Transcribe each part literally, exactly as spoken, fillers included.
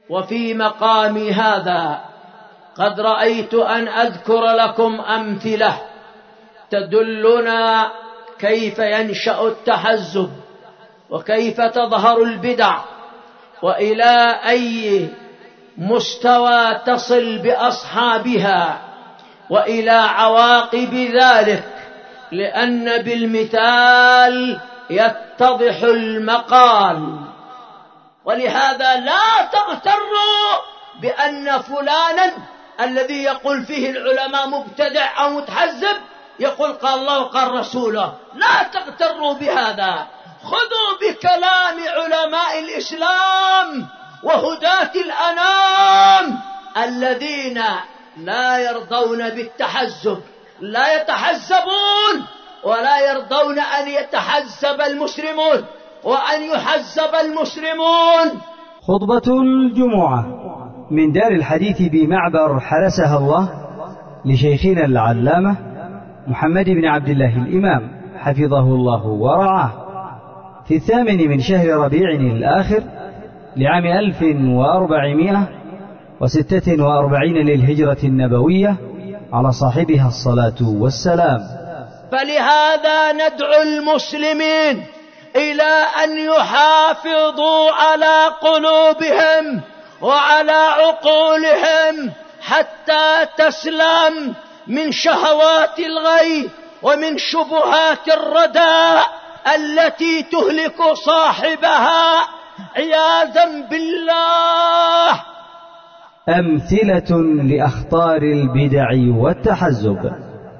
وفي مقامي هذا قد رأيت أن أذكر لكم أمثلة تدلنا كيف ينشأ التحزب وكيف تظهر البدع وإلى أي مستوى تصل بأصحابها وإلى عواقب ذلك، لأن بالمثال يتضح المقال. ولهذا لا تغتروا بأن فلانا الذي يقول فيه العلماء مبتدع أو متحزب يقول قال الله وقال رسوله، لا تغتروا بهذا. خذوا بكلام علماء الإسلام وهداة الأنام الذين لا يرضون بالتحزب، لا يتحزبون ولا يرضون أن يتحزب المسلمون وأن يحزب المسلمون. خطبة الجمعة من دار الحديث بمعبر حرسها الله لشيخنا العلامة محمد بن عبد الله الإمام حفظه الله ورعاه، في الثامن من شهر ربيع الآخر لعام ألف وأربعمائة وستة وأربعين للهجرة النبوية، على صاحبها الصلاة والسلام. فلهذا ندعو المسلمين إلى أن يحافظوا على قلوبهم وعلى عقولهم حتى تسلم من شهوات الغي ومن شبهات الردى التي تهلك صاحبها عياذا بالله. أمثلة لأخطار البدع والتحزب.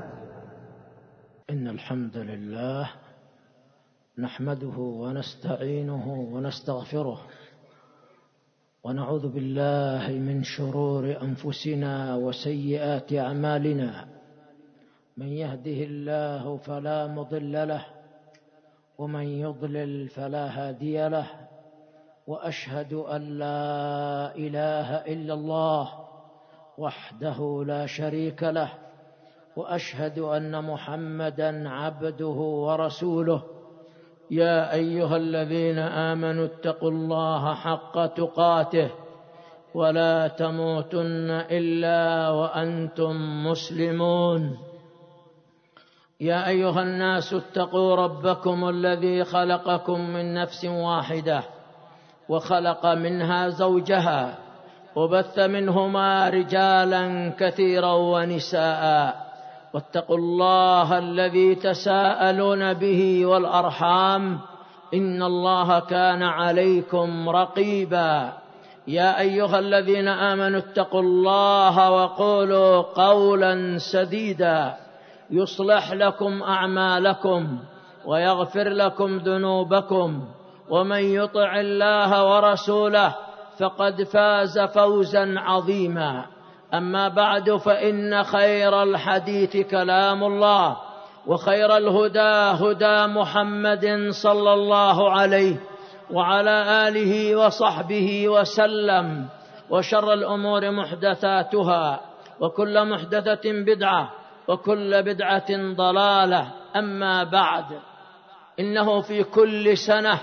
إن الحمد لله نحمده ونستعينه ونستغفره ونعوذ بالله من شرور أنفسنا وسيئات أعمالنا. من يهده الله فلا مضل له ومن يضلل فلا هادي له، وأشهد أن لا إله إلا الله وحده لا شريك له، وأشهد أن محمدًا عبده ورسوله. يا أيها الذين آمنوا اتقوا الله حق تقاته ولا تموتن إلا وأنتم مسلمون. يا أيها الناس اتقوا ربكم الذي خلقكم من نفس واحدة وخلق منها زوجها وبث منهما رجالا كثيرا ونساء، واتقوا الله الذي تساءلون به والأرحام إن الله كان عليكم رقيبا. يا أيها الذين آمنوا اتقوا الله وقولوا قولا سديدا يصلح لكم أعمالكم ويغفر لكم ذنوبكم، ومن يطع الله ورسوله فقد فاز فوزا عظيما. أما بعد، فإن خير الحديث كلام الله، وخير الهدى هدى محمد صلى الله عليه وعلى آله وصحبه وسلم، وشر الأمور محدثاتها، وكل محدثة بدعة، وكل بدعة ضلالة. أما بعد، إنه في كل سنة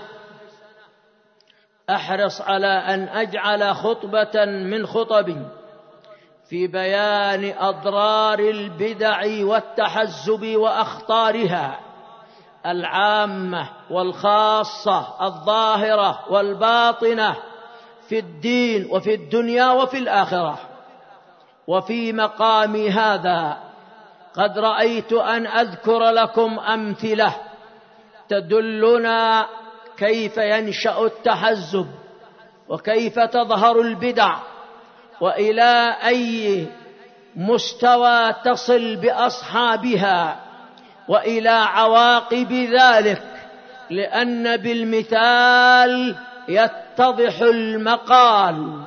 أحرص على أن أجعل خطبة من خطبي في بيان أضرار البدع والتحزب وأخطارها العامة والخاصة، الظاهرة والباطنة، في الدين وفي الدنيا وفي الآخرة. وفي مقامي هذا قد رأيت أن أذكر لكم أمثلة تدلنا كيف ينشأ التحزب وكيف تظهر البدع وإلى أي مستوى تصل بأصحابها وإلى عواقب ذلك، لأن بالمثال يتضح المقال.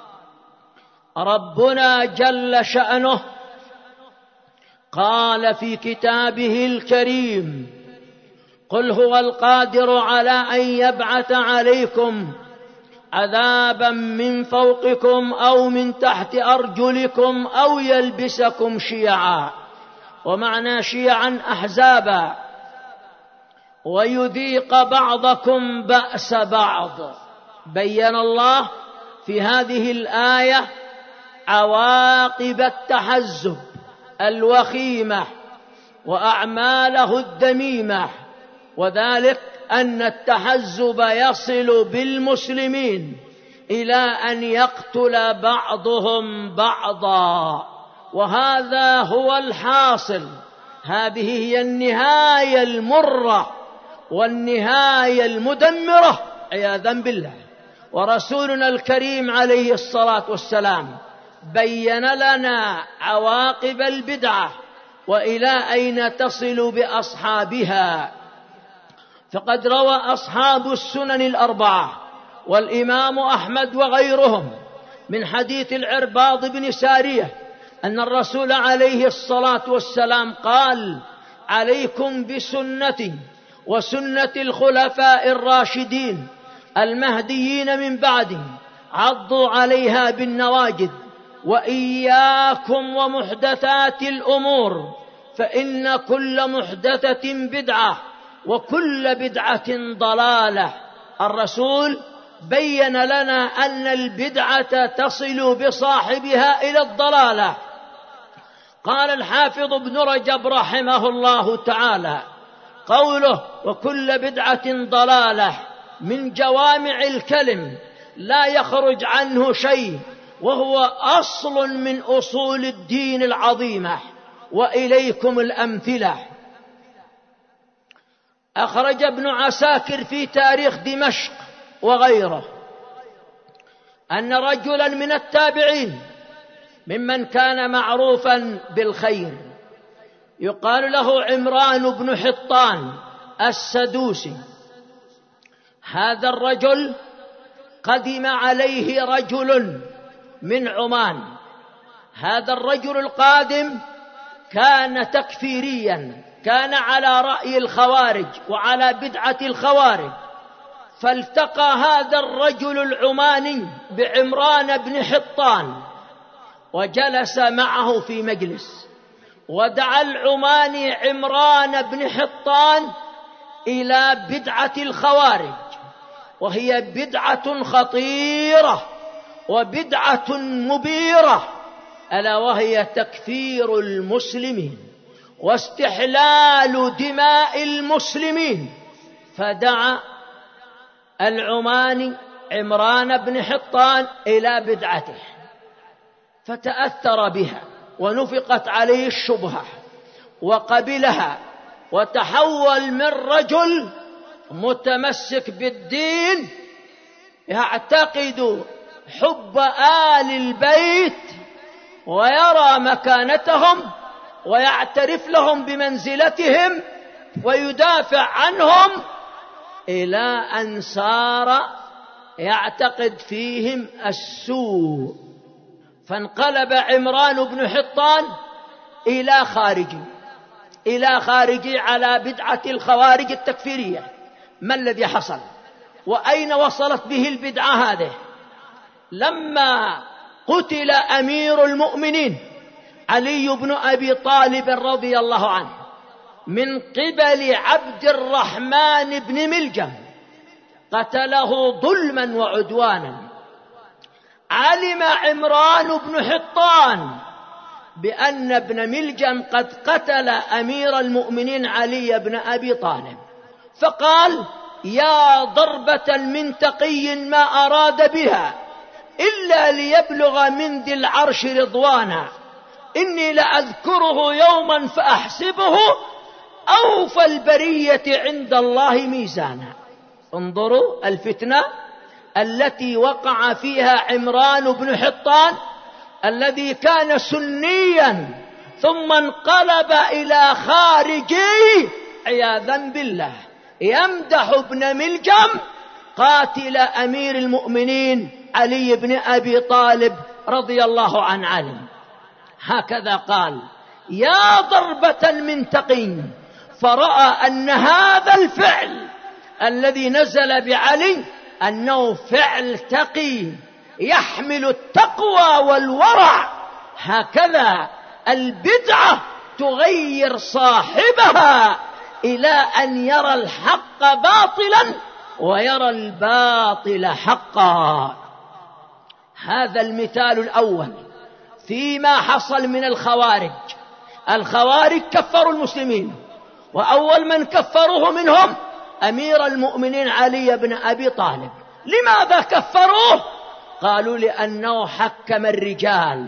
ربنا جل شأنه قال في كتابه الكريم: قل هو القادر على أن يبعث عليكم عذابا من فوقكم أو من تحت أرجلكم أو يلبسكم شيعا. ومعنى شيعا أحزابا، ويذيق بعضكم بأس بعض. بين الله في هذه الآية عواقب التحزب الوخيمة وأعماله الذميمة، وذلك أن التحزب يصل بالمسلمين إلى أن يقتل بعضهم بعضا، وهذا هو الحاصل. هذه هي النهاية المرة والنهاية المدمرة عياذا بالله. ورسولنا الكريم عليه الصلاة والسلام بين لنا عواقب البدعة وإلى أين تصل بأصحابها. فقد روى أصحاب السنن الأربعة والإمام أحمد وغيرهم من حديث العرباض بن سارية أن الرسول عليه الصلاة والسلام قال: عليكم بسنتي وسنة الخلفاء الراشدين المهديين من بعدي، عضوا عليها بالنواجذ، وإياكم ومحدثات الأمور، فإن كل محدثة بدعة وكل بدعة ضلالة. الرسول بين لنا أن البدعة تصل بصاحبها إلى الضلالة. قال الحافظ ابن رجب رحمه الله تعالى: قوله وكل بدعة ضلالة من جوامع الكلم لا يخرج عنه شيء، وهو أصل من أصول الدين العظيمة. وإليكم الأمثلة. أخرج ابن عساكر في تاريخ دمشق وغيره أن رجلا من التابعين ممن كان معروفا بالخير يقال له عمران بن حطان السدوسي، هذا الرجل قدم عليه رجل من عمان. هذا الرجل القادم كان تكفيريا، كان على رأي الخوارج وعلى بدعة الخوارج. فالتقى هذا الرجل العماني بعمران بن حطان وجلس معه في مجلس، ودعا العماني عمران بن حطان إلى بدعة الخوارج، وهي بدعة خطيرة وبدعة مبيرة، ألا وهي تكفير المسلمين واستحلال دماء المسلمين. فدعا العماني عمران بن حطان إلى بدعته، فتأثر بها ونفقت عليه الشبهة وقبلها، وتحول من رجل متمسك بالدين يعتقد حب آل البيت ويرى مكانتهم ويعترف لهم بمنزلتهم ويدافع عنهم، إلى أن صار يعتقد فيهم السوء. فانقلب عمران بن حطان إلى خارجي إلى خارجي على بدعة الخوارج التكفيرية. ما الذي حصل وأين وصلت به البدعة هذه؟ لما قتل أمير المؤمنين علي بن أبي طالب رضي الله عنه من قبل عبد الرحمن بن ملجم، قتله ظلما وعدوانا. علم عمران بن حطان بأن ابن ملجم قد قتل أمير المؤمنين علي بن أبي طالب، فقال: يا ضربة من تقي ما أراد بها إلا ليبلغ من ذي العرش رضوانا، إني لأذكره يوما فأحسبه أوفى البرية عند الله ميزانا. انظروا الفتنة التي وقع فيها عمران بن حطان الذي كان سنيا ثم انقلب إلى خارجي عياذا بالله، يمدح ابن ملجم قاتل أمير المؤمنين علي بن أبي طالب رضي الله عن علي. هكذا قال: يا ضربة من تقي، فرأى أن هذا الفعل الذي نزل بعلي أنه فعل تقي يحمل التقوى والورع. هكذا البدعة تغير صاحبها إلى أن يرى الحق باطلا ويرى الباطل حقا. هذا المثال الأول فيما حصل من الخوارج. الخوارج كفروا المسلمين، وأول من كفروه منهم أمير المؤمنين علي بن أبي طالب. لماذا كفروه؟ قالوا لأنه حكم الرجال.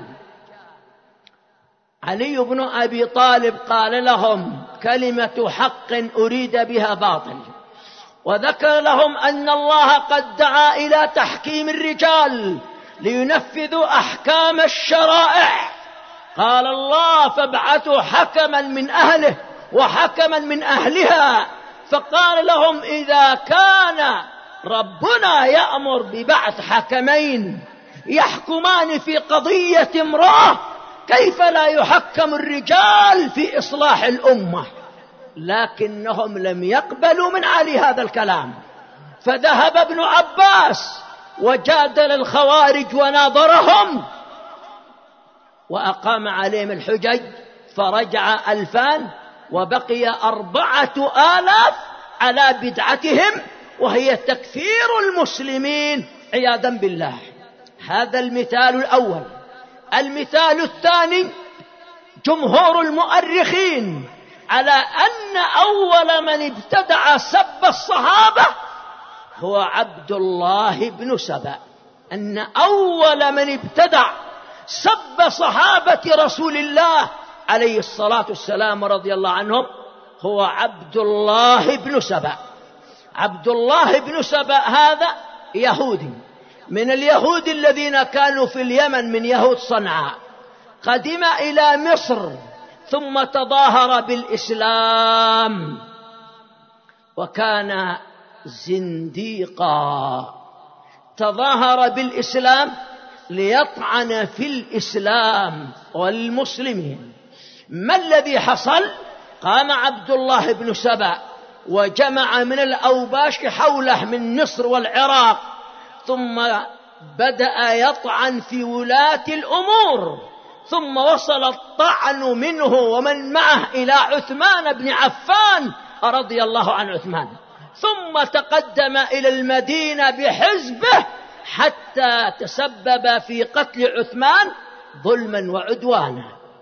علي بن أبي طالب قال لهم كلمة حق أريد بها باطل، وذكر لهم أن الله قد دعا إلى تحكيم الرجال لينفذوا أحكام الشرائع. قال الله فابعثوا حكما من أهله وحكما من أهلها. فقال لهم إذا كان ربنا يأمر ببعث حكمين يحكمان في قضية امرأة، كيف لا يحكم الرجال في إصلاح الأمة؟ لكنهم لم يقبلوا من علي هذا الكلام، فذهب ابن عباس وجادل الخوارج وناظرهم وأقام عليهم الحجج، فرجع ألفان وبقي أربعة آلاف على بدعتهم، وهي تكفير المسلمين عياذا بالله. هذا المثال الأول. المثال الثاني، جمهور المؤرخين على أن أول من ابتدع سب الصحابة هو عبد الله بن سبأ، أن أول من ابتدع سب صحابة رسول الله عليه الصلاة والسلام رضي الله عنهم هو عبد الله بن سبأ. عبد الله بن سبأ هذا يهودي من اليهود الذين كانوا في اليمن، من يهود صنعاء، قدم إلى مصر ثم تظاهر بالإسلام وكان زنديقا. تظاهر بالإسلام ليطعن في الإسلام والمسلمين. ما الذي حصل؟ قام عبد الله بن سبأ وجمع من الأوباش حوله من مصر والعراق، ثم بدأ يطعن في ولاة الأمور، ثم وصل الطعن منه ومن معه إلى عثمان بن عفان رضي الله عن عثمان، ثم تقدم إلى المدينة بحزبه حتى تسبب في قتل عثمان ظلما وعدوانا.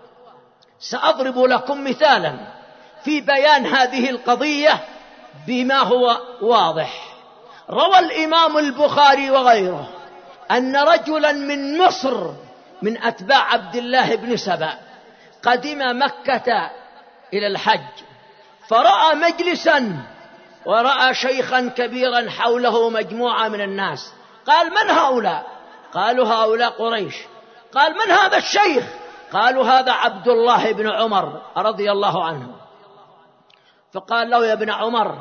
سأضرب لكم مثالا في بيان هذه القضية بما هو واضح. روى الإمام البخاري وغيره أن رجلا من مصر من أتباع عبد الله بن سبأ قدم مكة إلى الحج، فرأى مجلسا ورأى شيخا كبيرا حوله مجموعة من الناس. قال من هؤلاء؟ قالوا هؤلاء قريش. قال من هذا الشيخ؟ قالوا هذا عبد الله بن عمر رضي الله عنه. فقال له يا ابن عمر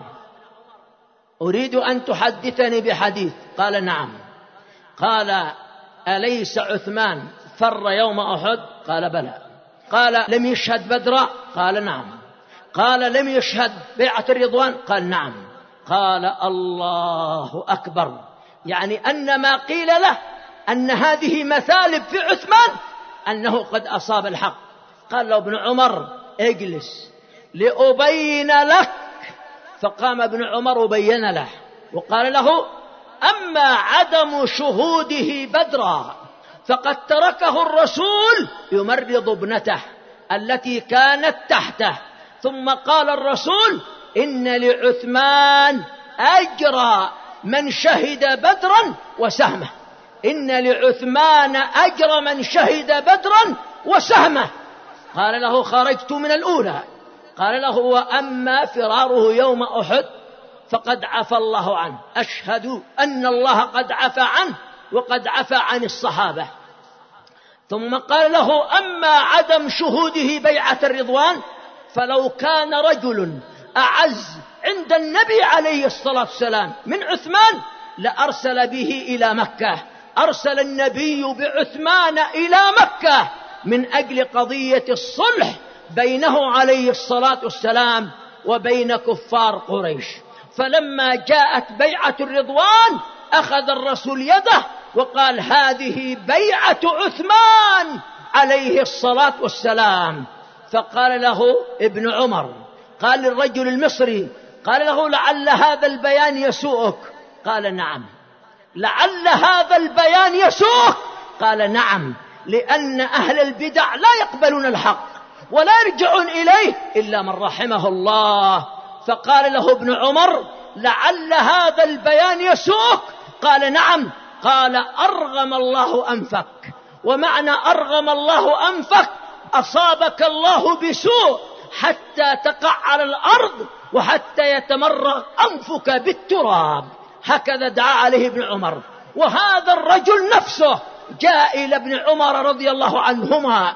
أريد أن تحدثني بحديث. قال نعم. قال أليس عثمان فر يوم أحد؟ قال بلى. قال لم يشهد بدرا؟ قال نعم. قال لم يشهد بيعة الرضوان؟ قال نعم. قال الله أكبر، يعني أن ما قيل له أن هذه مثالب في عثمان أنه قد أصاب الحق. قال له ابن عمر اجلس لأبين لك. فقام ابن عمر وبين له وقال له أما عدم شهوده بدرا فقد تركه الرسول يمرض ابنته التي كانت تحته، ثم قال الرسول إن لعثمان أجر من شهد بدرا وسهمه، إن لعثمان أجر من شهد بدرا وسهمه. قال له خرجت من الأولى. قال له وأما فراره يوم أحد فقد عفى الله عنه، أشهد أن الله قد عفى عنه وقد عفى عن الصحابة. ثم قال له أما عدم شهوده بيعة الرضوان فلو كان رجل أعز عند النبي عليه الصلاة والسلام من عثمان لأرسل به إلى مكة. أرسل النبي بعثمان إلى مكة من أجل قضية الصلح بينه عليه الصلاة والسلام وبين كفار قريش. فلما جاءت بيعة الرضوان أخذ الرسول يده وقال هذه بيعة عثمان عليه الصلاة والسلام. فقال له ابن عمر، قال للرجل المصري، قال له لعل هذا البيان يسوءك. قال نعم. لعل هذا البيان يسوءك قال نعم، لأن أهل البدع لا يقبلون الحق ولا يرجعون إليه إلا من رحمه الله. فقال له ابن عمر: لعل هذا البيان يسوءك؟ قال نعم. قال: أرغم الله أنفك. ومعنى أرغم الله أنفك أصابك الله بسوء حتى تقع على الأرض وحتى يتمرغ أنفك بالتراب. هكذا دعا عليه ابن عمر. وهذا الرجل نفسه جاء إلى ابن عمر رضي الله عنهما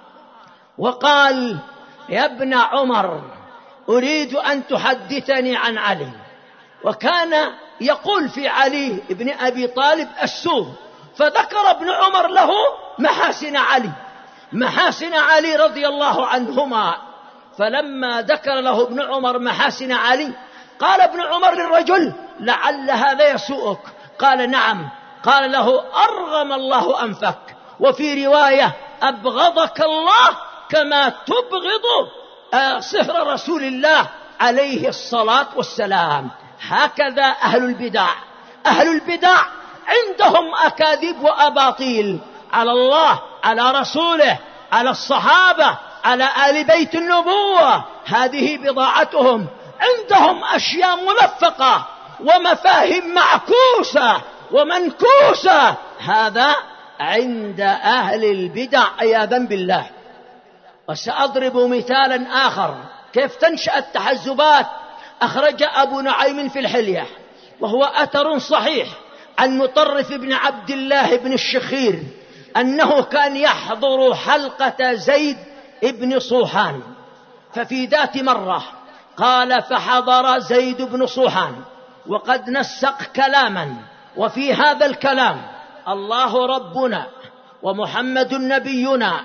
وقال: يا ابن عمر، أريد أن تحدثني عن علي. وكان يقول في علي ابن أبي طالب السوء، فذكر ابن عمر له محاسن علي محاسن علي رضي الله عنهما. فلما ذكر له ابن عمر محاسن علي قال ابن عمر للرجل: لعل هذا يسوءك؟ قال نعم. قال له: أرغم الله أنفك. وفي رواية: أبغضك الله كما تبغض صهر رسول الله عليه الصلاة والسلام. هكذا أهل البدع أهل البدع عندهم أكاذيب وأباطيل على الله، على رسوله، على الصحابة، على آل بيت النبوة. هذه بضاعتهم. عندهم أشياء ملفقة ومفاهيم معكوسة ومنكوسة. هذا عند أهل البدع عياذا بالله. وسأضرب مثالا آخر كيف تنشأ التحزبات. أخرج أبو نعيم في الحلية وهو أثر صحيح عن مطرف بن عبد الله بن الشخير أنه كان يحضر حلقة زيد بن صوحان. ففي ذات مرة قال: فحضر زيد بن صوحان وقد نسق كلاما، وفي هذا الكلام: الله ربنا ومحمد نبينا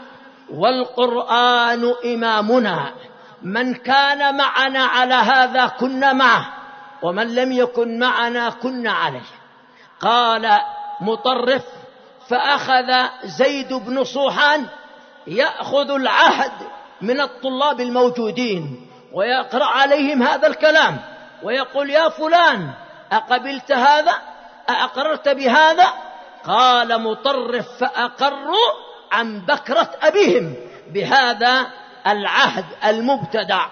والقرآن إمامنا، من كان معنا على هذا كنا معه، ومن لم يكن معنا كنا عليه. قال مطرف: فأخذ زيد بن صوحان يأخذ العهد من الطلاب الموجودين ويقرأ عليهم هذا الكلام ويقول: يا فلان، أقبلت هذا؟ أأقررت بهذا؟ قال مطرف: فأقروا عن بكرة أبيهم بهذا العهد المبتدع.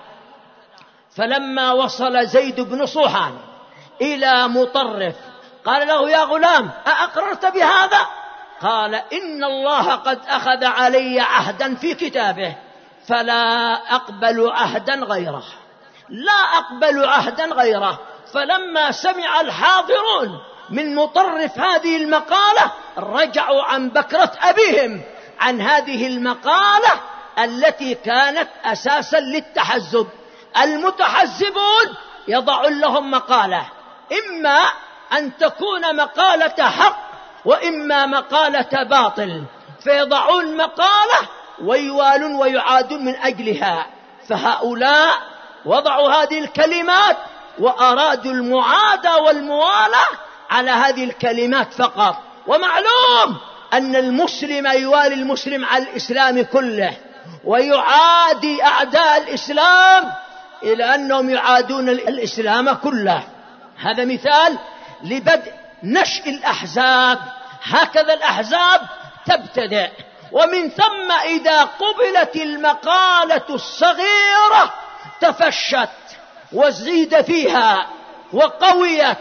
فلما وصل زيد بن صوحان إلى مطرف قال له: يا غلام، أأقررت بهذا؟ قال: إن الله قد أخذ علي عهدا في كتابه فلا أقبل عهدا غيره لا أقبل عهدا غيره. فلما سمع الحاضرون من مطرف هذه المقالة رجعوا عن بكرة أبيهم عن هذه المقالة التي كانت أساسا للتحزب. المتحزبون يضعون لهم مقالة، إما أن تكون مقالة حق وإما مقالة باطل، فيضعون مقالة ويوالون ويعادون من أجلها. فهؤلاء وضعوا هذه الكلمات وأرادوا المعادة والموالاة على هذه الكلمات فقط. ومعلوم أن المسلم يوالي المسلم على الإسلام كله ويعادي أعداء الإسلام إلى أنهم يعادون الإسلام كله. هذا مثال لبدء نشء الأحزاب. هكذا الأحزاب تبتدئ، ومن ثم إذا قبلت المقالة الصغيرة تفشت وزيد فيها وقويت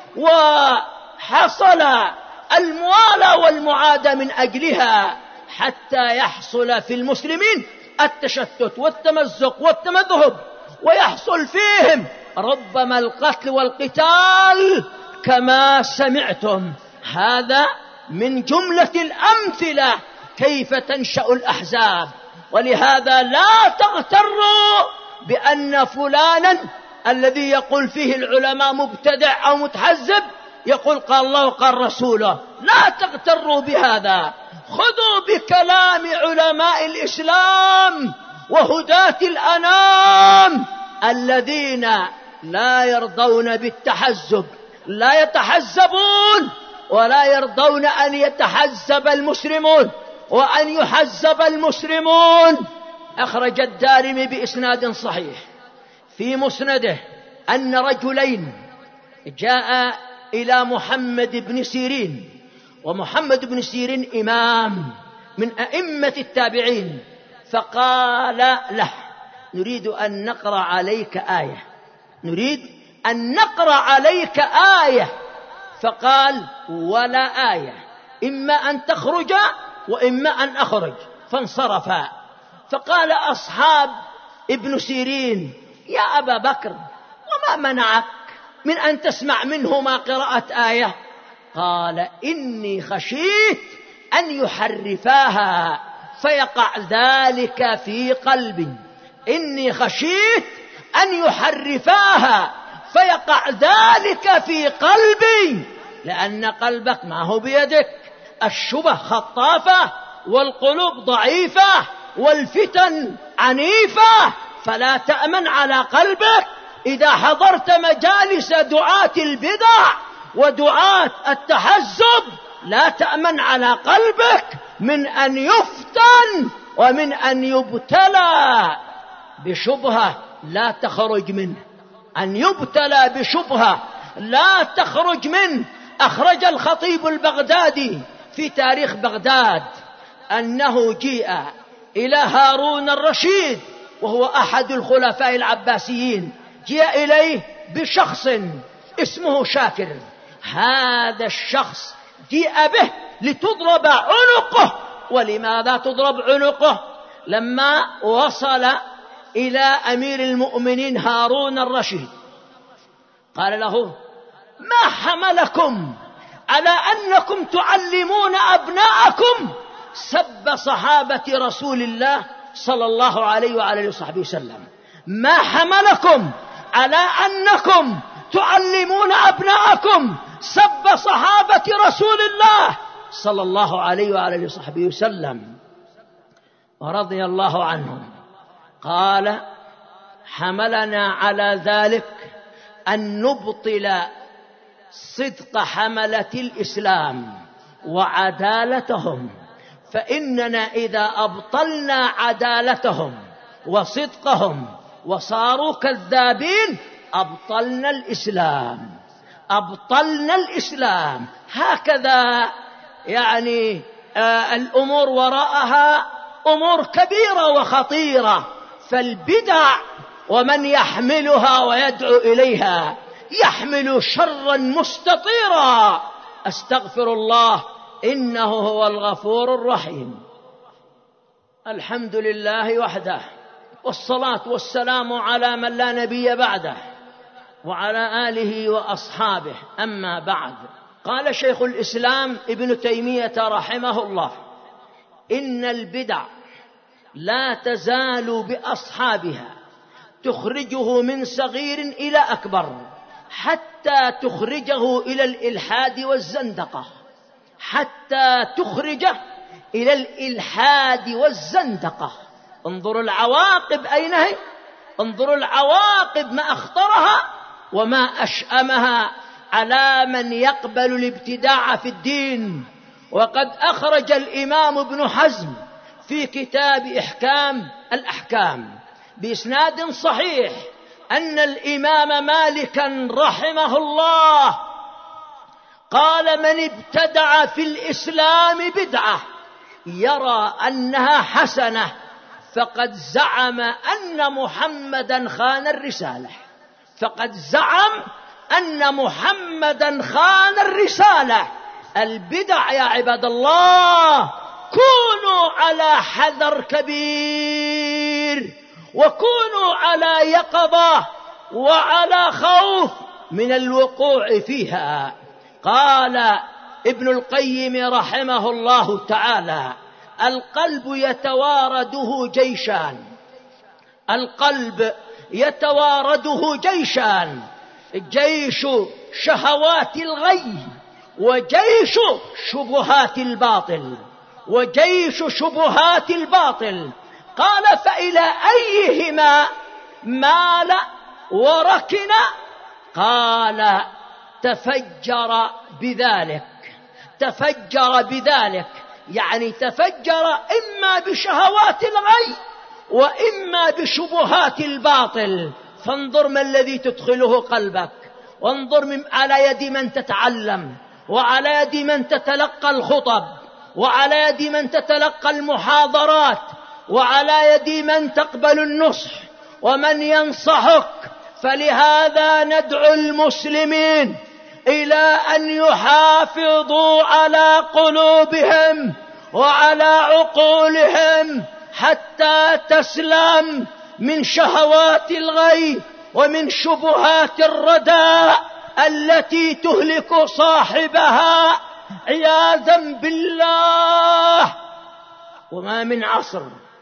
وحصل الموالاة والمعادة من أجلها حتى يحصل في المسلمين التشتت والتمزق والتمذهب، ويحصل فيهم ربما القتل والقتال كما سمعتم. هذا من جملة الأمثلة كيف تنشأ الأحزاب. ولهذا لا تغتروا بأن فلانا الذي يقول فيه العلماء مبتدع أو متحزب يقول قال الله وقال رسوله، لا تغتروا بهذا. خذوا بكلام علماء الإسلام وهداة الأنام الذين لا يرضون بالتحزب، لا يتحزبون ولا يرضون أن يتحزب المسلمون وأن يحزب المسلمون. أخرج الدارمي بإسناد صحيح في مسنده أن رجلين جاء إلى محمد بن سيرين ومحمد بن سيرين إمام من أئمة التابعين، فقال له: نريد أن نقرأ عليك آية، نريد أن نقرأ عليك آية. فقال: ولا آية، إما أن تخرج وإما أن أخرج. فانصرفا. فقال أصحاب ابن سيرين: يا أبا بكر، وما منعك من أن تسمع منهما قراءة آية؟ قال: إني خشيت أن يحرفاها فيقع ذلك في قلبي، إني خشيت أن يحرفاها فيقع ذلك في قلبي، لأن قلبك ما هو بيدك، الشبه خطافة والقلوب ضعيفة والفتن عنيفة، فلا تأمن على قلبك. إذا حضرت مجالس دعاة البدع ودعاة التحزب لا تأمن على قلبك من أن يفتن ومن أن يبتلى بشبهة لا تخرج منه، أن يبتلى بشبهة لا تخرج منه. أخرج الخطيب البغدادي في تاريخ بغداد أنه جيء إلى هارون الرشيد وهو أحد الخلفاء العباسيين، جاء إليه بشخص اسمه شاكر. هذا الشخص جيء به لتضرب عنقه. ولماذا تضرب عنقه؟ لما وصل إلى أمير المؤمنين هارون الرشيد قال له: ما حملكم على أنكم تعلمون أبناءكم سب صحابة رسول الله صلى الله عليه وعلى وصحبه وسلم؟ ما حملكم على أنكم تعلمون أبناءكم سب صحابة رسول الله صلى الله عليه وعلى وصحبه وسلم ورضي الله عنهم؟ قال: حملنا على ذلك أن نبطل صدق حملة الإسلام وعدالتهم، فإننا إذا أبطلنا عدالتهم وصدقهم وصاروا كذابين أبطلنا الإسلام، أبطلنا الإسلام. هكذا يعني آه الأمور وراءها أمور كبيرة وخطيرة. فالبدع ومن يحملها ويدعو إليها يحمل شرا مستطيرا. أستغفر الله إنه هو الغفور الرحيم. الحمد لله وحده، والصلاة والسلام على من لا نبي بعده وعلى آله وأصحابه. أما بعد، قال شيخ الإسلام ابن تيمية رحمه الله: إن البدع لا تزال بأصحابها تخرجه من صغير إلى أكبر حتى تخرجه إلى الإلحاد والزندقة، حتى تخرجه إلى الإلحاد والزندقة. انظروا العواقب أين هي، انظروا العواقب ما أخطرها وما أشأمها على من يقبل الابتداع في الدين. وقد أخرج الإمام ابن حزم في كتاب إحكام الأحكام بإسناد صحيح أن الإمام مالكا رحمه الله قال: من ابتدع في الإسلام بدعة يرى أنها حسنة فقد زعم أن محمدا خان الرسالة، فقد زعم أن محمدا خان الرسالة. البدع يا عباد الله كونوا على حذر كبير، وكونوا على يقظة وعلى خوف من الوقوع فيها. قال ابن القيم رحمه الله تعالى: القلب يتوارده جيشان، القلب يتوارده جيشان، جيش شهوات الغي وجيش شبهات الباطل، وجيش شبهات الباطل. قال: فإلى أيهما مال وركن؟ قال: تفجر بذلك، تفجر بذلك، يعني تفجر إما بشهوات الغي وإما بشبهات الباطل. فانظر ما الذي تدخله قلبك، وانظر من على يد من تتعلم، وعلى يد من تتلقى الخطب، وعلى يد من تتلقى المحاضرات، وعلى يد من تقبل النصح ومن ينصحك. فلهذا ندعو المسلمين إلى أن يحافظوا على قلوبهم وعلى عقولهم حتى تسلم من شهوات الغي ومن شبهات الردى التي تهلك صاحبها عياذا بالله. وما من عصر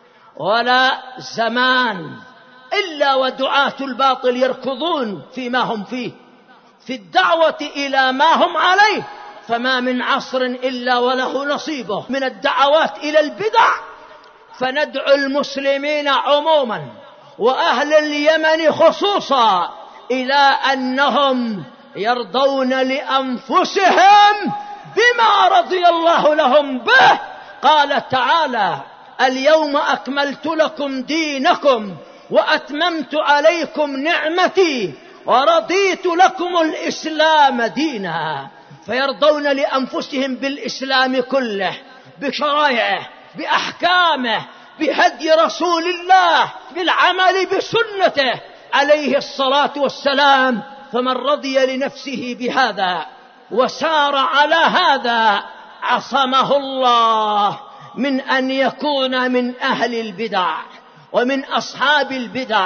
ولا زمان إلا ودعاة الباطل يركضون فيما هم فيه في الدعوة إلى ما هم عليه. فما من عصر إلا وله نصيبه من الدعوات إلى البدع. فندعو المسلمين عموما وأهل اليمن خصوصا إلى أنهم يرضون لأنفسهم بما رضي الله لهم به. قال تعالى: اليوم أكملت لكم دينكم وأتممت عليكم نعمتي ورضيت لكم الإسلام دينا. فيرضون لأنفسهم بالإسلام كله، بشرائعه، بأحكامه، بهدي رسول الله، بالعمل بسنته عليه الصلاة والسلام. فمن رضي لنفسه بهذا وسار على هذا عصمه الله من أن يكون من أهل البدع ومن أصحاب البدع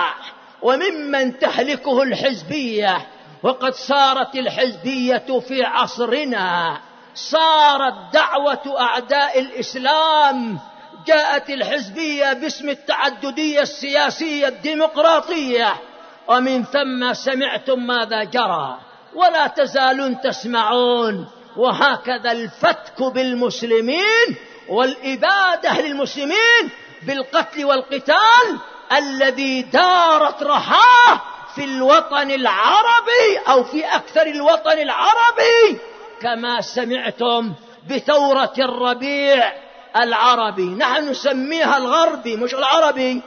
وممن تهلكه الحزبية. وقد صارت الحزبية في عصرنا، صارت دعوة أعداء الإسلام. جاءت الحزبية باسم التعددية السياسية الديمقراطية، ومن ثم سمعتم ماذا جرى ولا تزالون تسمعون. وهكذا الفتك بالمسلمين والإبادة للمسلمين بالقتل والقتال الذي دارت رحاه في الوطن العربي أو في أكثر الوطن العربي، كما سمعتم بثورة الربيع العربي. نحن نسميها الغربي مش العربي،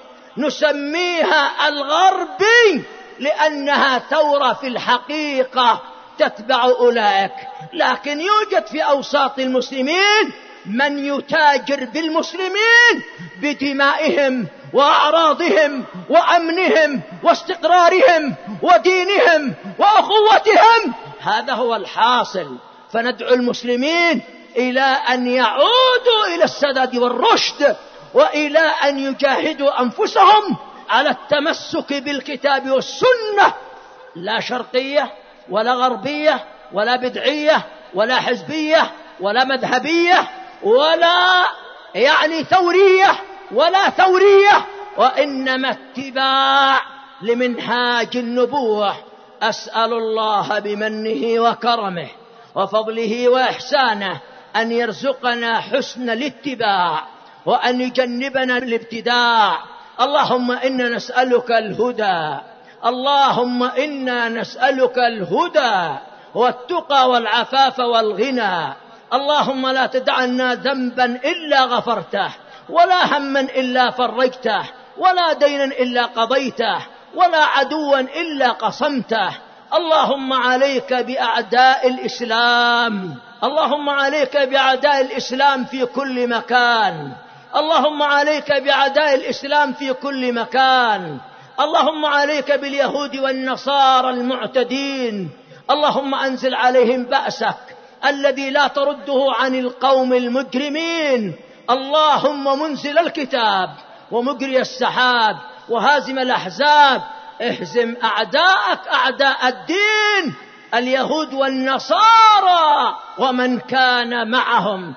نسميها الغربي لأنها ثورة في الحقيقة تتبع أولئك. لكن يوجد في أوساط المسلمين من يتاجر بالمسلمين بدمائهم وأعراضهم وأمنهم واستقرارهم ودينهم وأخوتهم. هذا هو الحاصل. فندعو المسلمين إلى أن يعودوا إلى السداد والرشد، وإلى أن يجاهدوا أنفسهم على التمسك بالكتاب والسنة، لا شرقية ولا غربية ولا بدعية ولا حزبية ولا مذهبية ولا يعني ثورية ولا ثورية، وإنما اتباع لمنهاج النبوة. أسأل الله بمنه وكرمه وفضله وإحسانه أن يرزقنا حسن الاتباع وأن يجنبنا الابتداع. اللهم إنا نسألك الهدى، اللهم إنا نسألك الهدى والتقى والعفاف والغنى. اللهم لا تدع لنا ذنبا إلا غفرته، ولا هما إلا فرجته، ولا دينا إلا قضيته، ولا عدوا إلا قصمته. اللهم عليك بأعداء الإسلام، اللهم عليك بأعداء الإسلام في كل مكان، اللهم عليك بأعداء الإسلام في كل مكان. اللهم عليك باليهود والنصارى المعتدين. اللهم أنزل عليهم بأسك الذي لا ترده عن القوم المجرمين. اللهم منزل الكتاب ومجري السحاب وهازم الأحزاب، اهزم أعداءك أعداء الدين، اليهود والنصارى ومن كان معهم.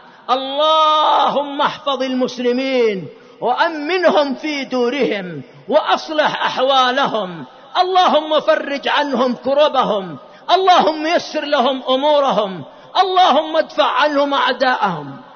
اللهم احفظ المسلمين وأمنهم في دورهم وأصلح أحوالهم. اللهم فرج عنهم كربهم، اللهم يسر لهم أمورهم، اللهم ادفع عنهم أعداءهم.